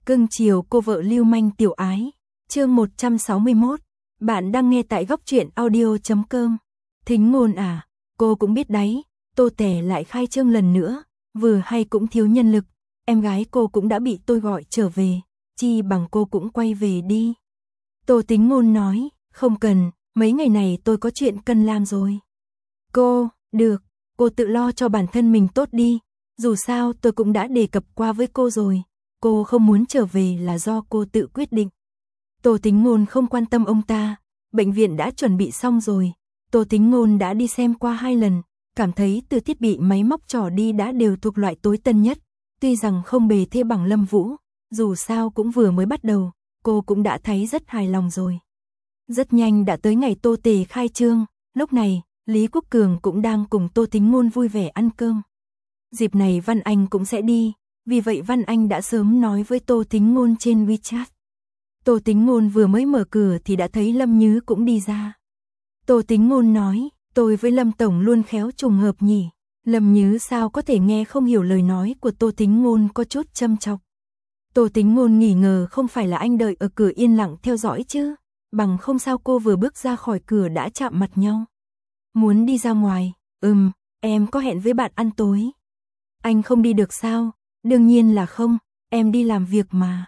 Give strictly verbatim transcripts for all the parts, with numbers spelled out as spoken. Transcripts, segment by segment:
Cưng chiều cô vợ lưu manh tiểu ái. Chương một trăm sáu mươi mốt. Bạn đang nghe tại góc truyện audio chấm com. Thính Ngôn à, cô cũng biết đấy, Tô Tẻ lại khai trương lần nữa, vừa hay cũng thiếu nhân lực, em gái cô cũng đã bị tôi gọi trở về, chi bằng cô cũng quay về đi. Tô Thính Ngôn nói, không cần, mấy ngày này tôi có chuyện cần làm rồi. Cô, được, cô tự lo cho bản thân mình tốt đi, dù sao tôi cũng đã đề cập qua với cô rồi, cô không muốn trở về là do cô tự quyết định. Tô Thính Ngôn không quan tâm ông ta, bệnh viện đã chuẩn bị xong rồi, Tô Thính Ngôn đã đi xem qua hai lần, cảm thấy từ thiết bị máy móc trỏ đi đã đều thuộc loại tối tân nhất, tuy rằng không bề thế bằng Lâm Vũ, dù sao cũng vừa mới bắt đầu, cô cũng đã thấy rất hài lòng rồi. Rất nhanh đã tới ngày Tô Tề khai trương, lúc này, Lý Quốc Cường cũng đang cùng Tô Thính Ngôn vui vẻ ăn cơm. Dịp này Văn Anh cũng sẽ đi, vì vậy Văn Anh đã sớm nói với Tô Thính Ngôn trên WeChat. Tô Thính Ngôn vừa mới mở cửa thì đã thấy Lâm Nhứ cũng đi ra. Tô Thính Ngôn nói, tôi với Lâm Tổng luôn khéo trùng hợp nhỉ. Lâm Nhứ sao có thể nghe không hiểu lời nói của Tô Thính Ngôn, có chút châm chọc. Tô Thính Ngôn nghi ngờ không phải là anh đợi ở cửa yên lặng theo dõi chứ, bằng không sao cô vừa bước ra khỏi cửa đã chạm mặt nhau. Muốn đi ra ngoài, ừm, em có hẹn với bạn ăn tối. Anh không đi được sao? Đương nhiên là không, em đi làm việc mà.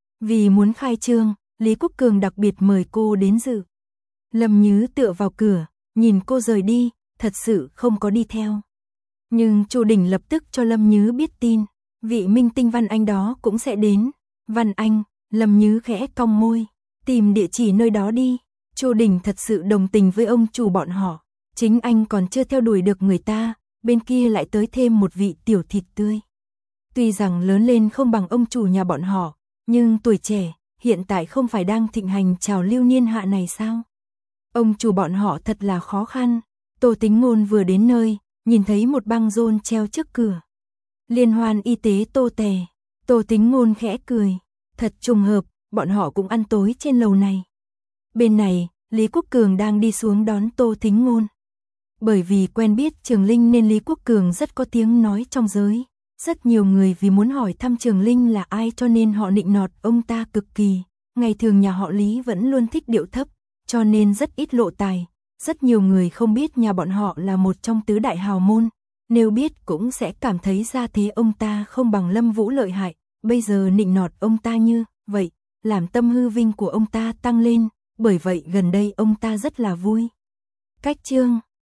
Vì muốn khai trương, Lý Quốc Cường đặc biệt mời cô đến dự. Lâm Nhứ tựa vào cửa, nhìn cô rời đi, thật sự không có đi theo. Nhưng Chu Đình lập tức cho Lâm Nhứ biết tin, vị minh tinh Văn Anh đó cũng sẽ đến. Văn Anh, Lâm Nhứ khẽ cong môi, tìm địa chỉ nơi đó đi. Chu Đình thật sự đồng tình với ông chủ bọn họ, chính anh còn chưa theo đuổi được người ta, bên kia lại tới thêm một vị tiểu thịt tươi. Tuy rằng lớn lên không bằng ông chủ nhà bọn họ, nhưng tuổi trẻ, hiện tại không phải đang thịnh hành trào lưu niên hạ này sao? Ông chủ bọn họ thật là khó khăn. Tô Thính Ngôn vừa đến nơi, nhìn thấy một băng rôn treo trước cửa. Liên hoan y tế Tô Tè. Tô Thính Ngôn khẽ cười. Thật trùng hợp, bọn họ cũng ăn tối trên lầu này. Bên này, Lý Quốc Cường đang đi xuống đón Tô Thính Ngôn. Bởi vì quen biết Trường Linh nên Lý Quốc Cường rất có tiếng nói trong giới. Rất nhiều người vì muốn hỏi thăm Trường Linh là ai cho nên họ nịnh nọt ông ta cực kỳ. Ngày thường nhà họ Lý vẫn luôn thích điệu thấp, cho nên rất ít lộ tài. Rất nhiều người không biết nhà bọn họ là một trong tứ đại hào môn. Nếu biết cũng sẽ cảm thấy ra thế ông ta không bằng Lâm Vũ lợi hại. Bây giờ nịnh nọt ông ta như vậy, làm tâm hư vinh của ông ta tăng lên. Bởi vậy gần đây ông ta rất là vui. Cách chương